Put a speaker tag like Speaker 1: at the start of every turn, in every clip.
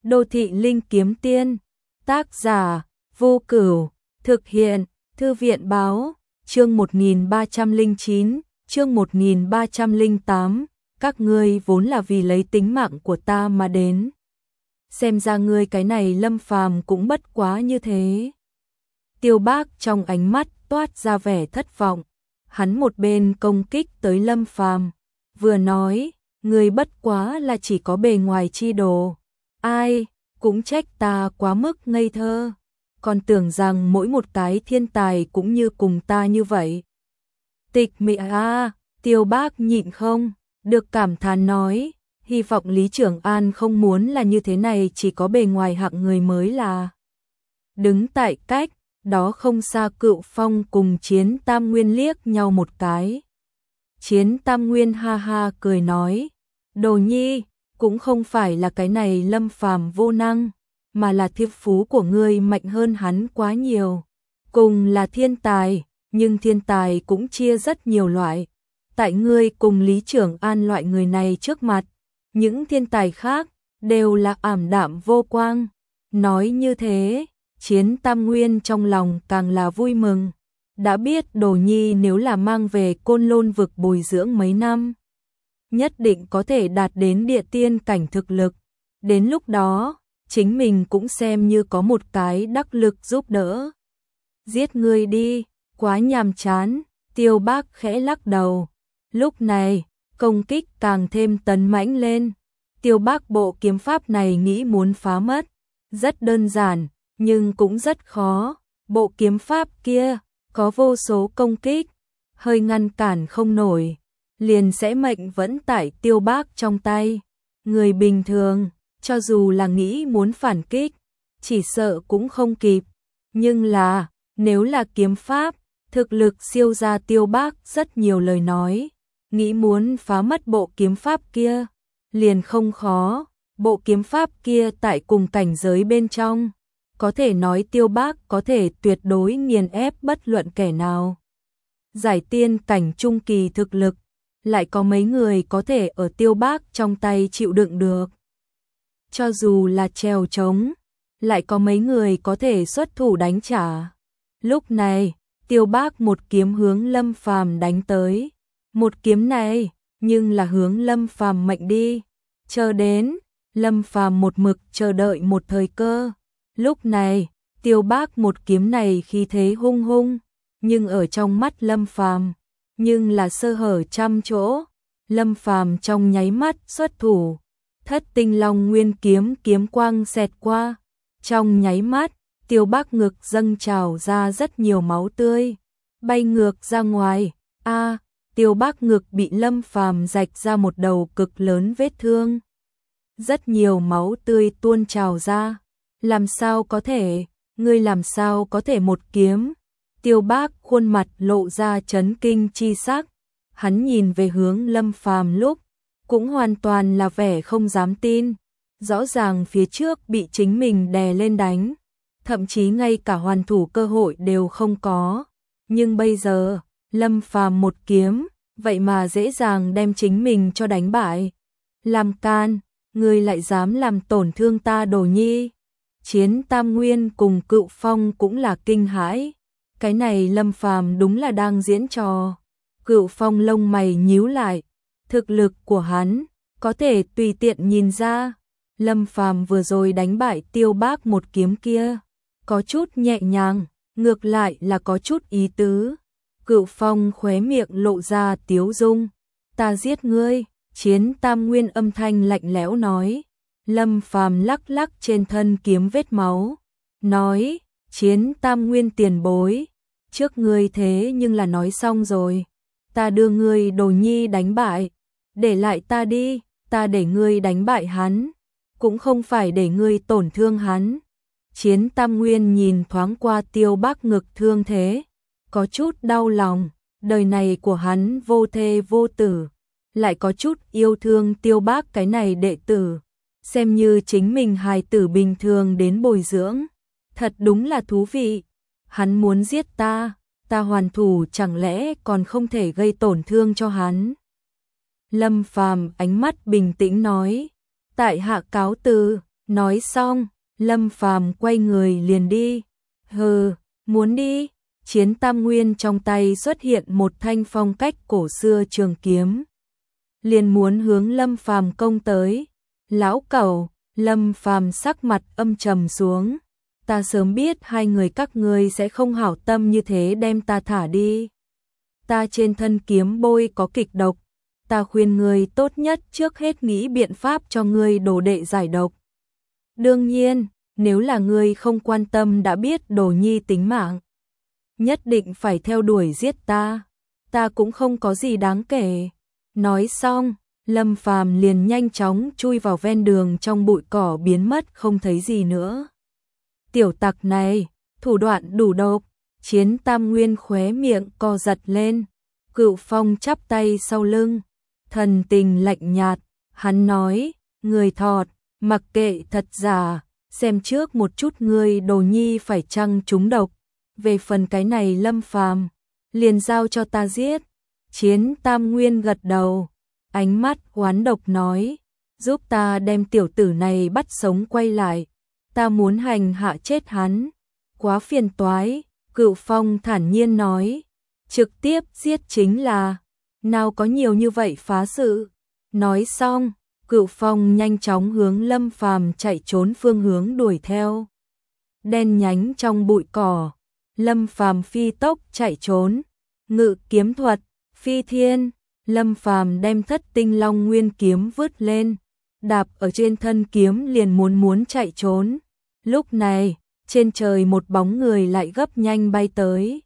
Speaker 1: Đô thị linh kiếm tiên, tác giả, Vô Cửu, thực hiện, Thư viện báo, chương 1309, chương 1308, các ngươi vốn là vì lấy tính mạng của ta mà đến. Xem ra ngươi cái này Lâm Phàm cũng bất quá như thế. Tiêu Bác trong ánh mắt toát ra vẻ thất vọng, hắn một bên công kích tới Lâm Phàm, vừa nói, ngươi bất quá là chỉ có bề ngoài chi đồ. Ai, cũng trách ta quá mức ngây thơ, còn tưởng rằng mỗi một cái thiên tài cũng như cùng ta như vậy. Tịch mị Tiêu Bác nhịn không được cảm thán nói, hy vọng Lý Trưởng An không muốn là như thế này, chỉ có bề ngoài hạng người mới là. Đứng tại cách đó không xa, Cựu Phong cùng Chiến Tam Nguyên liếc nhau một cái. Chiến Tam Nguyên ha ha cười nói, Đồ Nhi, cũng không phải là cái này Lâm Phàm vô năng, mà là thiên phú của ngươi mạnh hơn hắn quá nhiều. Cùng là thiên tài, nhưng thiên tài cũng chia rất nhiều loại. Tại ngươi cùng Lý Trưởng An loại người này trước mặt, những thiên tài khác đều là ảm đạm vô quang. Nói như thế, Chiến Tam Nguyên trong lòng càng là vui mừng. Đã biết Đồ Nhi nếu là mang về Côn Lôn vực bồi dưỡng mấy năm, nhất định có thể đạt đến địa tiên cảnh thực lực. Đến lúc đó, chính mình cũng xem như có một cái đắc lực giúp đỡ. Giết ngươi đi, quá nhàm chán, Tiêu Bác khẽ lắc đầu. Lúc này, công kích càng thêm tấn mãnh lên. Tiêu Bác bộ kiếm pháp này nghĩ muốn phá mất, rất đơn giản, nhưng cũng rất khó. Bộ kiếm pháp kia, có vô số công kích, hơi ngăn cản không nổi, liền sẽ mệnh vẫn tại Tiêu Bác trong tay. Người bình thường, cho dù là nghĩ muốn phản kích, chỉ sợ cũng không kịp. Nhưng là, nếu là kiếm pháp, thực lực siêu ra Tiêu Bác rất nhiều lời nói, nghĩ muốn phá mất bộ kiếm pháp kia, liền không khó. Bộ kiếm pháp kia tại cùng cảnh giới bên trong, có thể nói Tiêu Bác có thể tuyệt đối nghiền ép bất luận kẻ nào. Giải tiên cảnh trung kỳ thực lực, lại có mấy người có thể ở Tiêu Bác trong tay chịu đựng được. Cho dù là trèo trống, lại có mấy người có thể xuất thủ đánh trả. Lúc này, Tiêu Bác một kiếm hướng Lâm Phàm đánh tới. Một kiếm này, nhưng là hướng Lâm Phàm mệnh đi. Chờ đến, Lâm Phàm một mực chờ đợi một thời cơ. Lúc này, Tiêu Bác một kiếm này khí thế hung hung, nhưng ở trong mắt Lâm Phàm, nhưng là sơ hở trăm chỗ. Lâm Phàm trong nháy mắt xuất thủ, Thất Tinh Long Nguyên kiếm kiếm quang xẹt qua. Trong nháy mắt, Tiêu Bác ngực dâng trào ra rất nhiều máu tươi, bay ngược ra ngoài. Tiêu Bác ngực bị Lâm Phàm rạch ra một đầu cực lớn vết thương. Rất nhiều máu tươi tuôn trào ra. Làm sao có thể, ngươi làm sao có thể một kiếm? Tiêu Bác khuôn mặt lộ ra chấn kinh chi sắc. Hắn nhìn về hướng Lâm Phàm lúc, cũng hoàn toàn là vẻ không dám tin. Rõ ràng phía trước bị chính mình đè lên đánh, thậm chí ngay cả hoàn thủ cơ hội đều không có. Nhưng bây giờ, Lâm Phàm một kiếm, vậy mà dễ dàng đem chính mình cho đánh bại. Làm can, ngươi lại dám làm tổn thương ta Đồ Nhi. Chiến Tam Nguyên cùng Cựu Phong cũng là kinh hãi. Cái này Lâm Phàm đúng là đang diễn trò. Cựu Phong lông mày nhíu lại. Thực lực của hắn, có thể tùy tiện nhìn ra. Lâm Phàm vừa rồi đánh bại Tiêu Bác một kiếm kia, có chút nhẹ nhàng, ngược lại là có chút ý tứ. Cựu Phong khóe miệng lộ ra tiếu dung. Ta giết ngươi. Chiến Tam Nguyên âm thanh lạnh lẽo nói. Lâm Phàm lắc lắc trên thân kiếm vết máu, nói, Chiến Tam Nguyên tiền bối, trước ngươi thế nhưng là nói xong rồi, ta đưa ngươi Đồ Nhi đánh bại, để lại ta đi, ta để ngươi đánh bại hắn, cũng không phải để ngươi tổn thương hắn. Chiến Tam Nguyên nhìn thoáng qua Tiêu Bác ngực thương thế, có chút đau lòng, đời này của hắn vô thê vô tử, lại có chút yêu thương Tiêu Bác cái này đệ tử, xem như chính mình hài tử bình thường đến bồi dưỡng, thật đúng là thú vị. Hắn muốn giết ta, ta hoàn thủ chẳng lẽ còn không thể gây tổn thương cho hắn. Lâm Phàm ánh mắt bình tĩnh nói, tại hạ cáo từ. Nói xong, Lâm Phàm quay người liền đi. Hừ, muốn đi? Chiến Tam Nguyên trong tay xuất hiện một thanh phong cách cổ xưa trường kiếm, liền muốn hướng Lâm Phàm công tới. Lão cẩu, Lâm Phàm sắc mặt âm trầm xuống. Ta sớm biết hai người các ngươi sẽ không hảo tâm như thế đem ta thả đi. Ta trên thân kiếm bôi có kịch độc, ta khuyên ngươi tốt nhất trước hết nghĩ biện pháp cho ngươi đồ đệ giải độc. Đương nhiên, nếu là ngươi không quan tâm đã biết Đồ Nhi tính mạng, nhất định phải theo đuổi giết ta cũng không có gì đáng kể. Nói xong, Lâm Phàm liền nhanh chóng chui vào ven đường trong bụi cỏ biến mất không thấy gì nữa. Tiểu tặc này, thủ đoạn đủ độc. Chiến Tam Nguyên khóe miệng co giật lên. Cửu Phong chắp tay sau lưng, thần tình lạnh nhạt, hắn nói, người thọt, mặc kệ thật giả, xem trước một chút ngươi Đồ Nhi phải chăng trúng độc, về phần cái này Lâm Phàm, liền giao cho ta giết. Chiến Tam Nguyên gật đầu, ánh mắt oán độc nói, giúp ta đem tiểu tử này bắt sống quay lại, ta muốn hành hạ chết hắn, quá phiền toái. Cửu Phong thản nhiên nói, trực tiếp giết chính là, nào có nhiều như vậy phá sự. Nói xong, Cửu Phong nhanh chóng hướng Lâm Phàm chạy trốn phương hướng đuổi theo. Đen nhánh trong bụi cỏ, Lâm Phàm phi tốc chạy trốn, ngự kiếm thuật, phi thiên, Lâm Phàm đem Thất Tinh Long Nguyên kiếm vứt lên, đạp ở trên thân kiếm liền muốn chạy trốn. Lúc này, trên trời một bóng người lại gấp nhanh bay tới.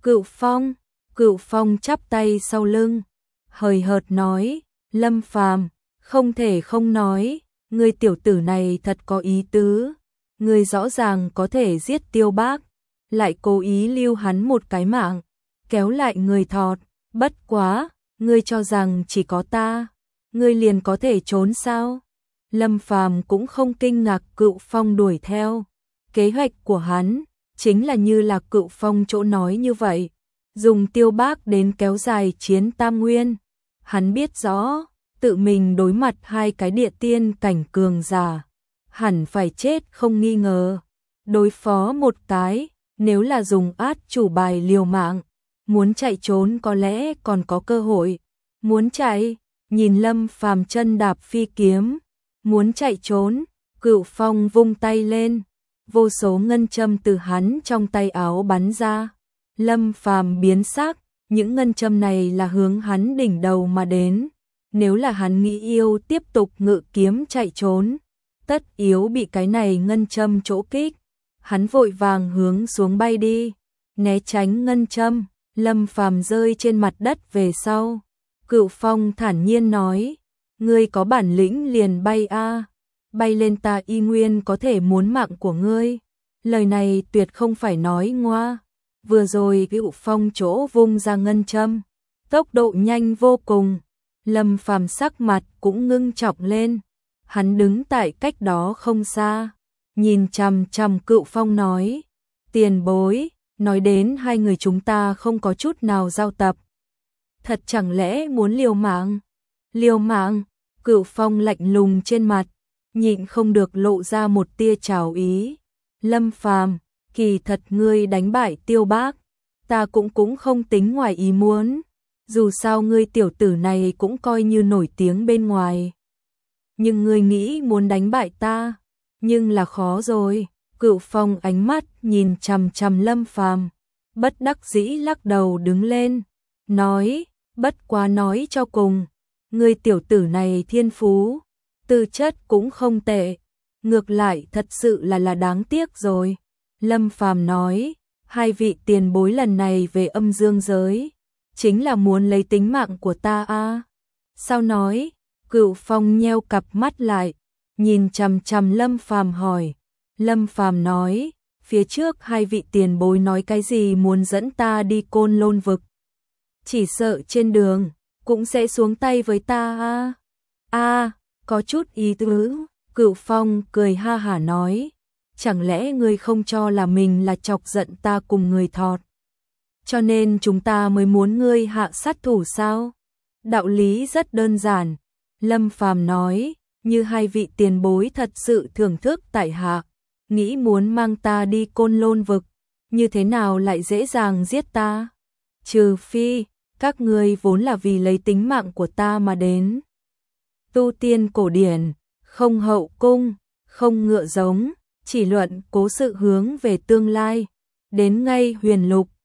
Speaker 1: Cửu Phong chắp tay sau lưng, hời hợt nói, Lâm Phàm, không thể không nói, ngươi tiểu tử này thật có ý tứ, ngươi rõ ràng có thể giết Tiêu Bác, lại cố ý lưu hắn một cái mạng, kéo lại người thọt, bất quá, ngươi cho rằng chỉ có ta, ngươi liền có thể trốn sao? Lâm Phàm cũng không kinh ngạc Cửu Phong đuổi theo. Kế hoạch của hắn chính là như là Cửu Phong chỗ nói như vậy, dùng Tiêu Bác đến kéo dài Chiến Tam Nguyên. Hắn biết rõ, tự mình đối mặt hai cái địa tiên cảnh cường giả, hẳn phải chết không nghi ngờ. Đối phó một cái, nếu là dùng át chủ bài liều mạng, muốn chạy trốn có lẽ còn có cơ hội. Muốn chạy, nhìn Lâm Phàm chân đạp phi kiếm, muốn chạy trốn, Cửu Phong vung tay lên, vô số ngân châm từ hắn trong tay áo bắn ra. Lâm Phàm biến sắc, những ngân châm này là hướng hắn đỉnh đầu mà đến. Nếu là hắn nghĩ yêu tiếp tục ngự kiếm chạy trốn, tất yếu bị cái này ngân châm chỗ kích. Hắn vội vàng hướng xuống bay đi, né tránh ngân châm. Lâm Phàm rơi trên mặt đất về sau. Cửu Phong thản nhiên nói, ngươi có bản lĩnh liền bay a, bay lên ta y nguyên có thể muốn mạng của ngươi. Lời này tuyệt không phải nói ngoa. Vừa rồi Cửu Phong chỗ vung ra ngân châm, tốc độ nhanh vô cùng. Lâm Phàm sắc mặt cũng ngưng trọng lên. Hắn đứng tại cách đó không xa, nhìn chằm chằm Cửu Phong nói, tiền bối, nói đến hai người chúng ta không có chút nào giao tập, thật chẳng lẽ muốn liều mạng? Liều mạng? Cửu Phong lạnh lùng trên mặt, nhịn không được lộ ra một tia trào ý. Lâm Phàm, kỳ thật ngươi đánh bại Tiêu Bác, ta cũng không tính ngoài ý muốn. Dù sao ngươi tiểu tử này cũng coi như nổi tiếng bên ngoài. Nhưng ngươi nghĩ muốn đánh bại ta, nhưng là khó rồi. Cửu Phong ánh mắt nhìn chằm chằm Lâm Phàm, bất đắc dĩ lắc đầu đứng lên, nói, bất quá nói cho cùng, ngươi tiểu tử này thiên phú, tư chất cũng không tệ, ngược lại thật sự là đáng tiếc rồi. Lâm Phàm nói, hai vị tiền bối lần này về âm dương giới, chính là muốn lấy tính mạng của ta a? Sao nói? Cửu Phong nheo cặp mắt lại, nhìn chằm chằm Lâm Phàm hỏi. Lâm Phàm nói, phía trước hai vị tiền bối nói cái gì muốn dẫn ta đi Côn Lôn vực. Chỉ sợ trên đường, cũng sẽ xuống tay với ta a. A, có chút ý tứ. Cửu Phong cười ha hả nói, chẳng lẽ ngươi không cho là mình là chọc giận ta cùng người thọt, cho nên chúng ta mới muốn ngươi hạ sát thủ sao? Đạo lý rất đơn giản. Lâm Phàm nói, như hai vị tiền bối thật sự thưởng thức tại hạ, nghĩ muốn mang ta đi Côn Lôn vực, như thế nào lại dễ dàng giết ta? Trừ phi, các ngươi vốn là vì lấy tính mạng của ta mà đến. Tu tiên cổ điển, không hậu cung, không ngựa giống, chỉ luận cố sự hướng về tương lai, đến ngay huyền lục,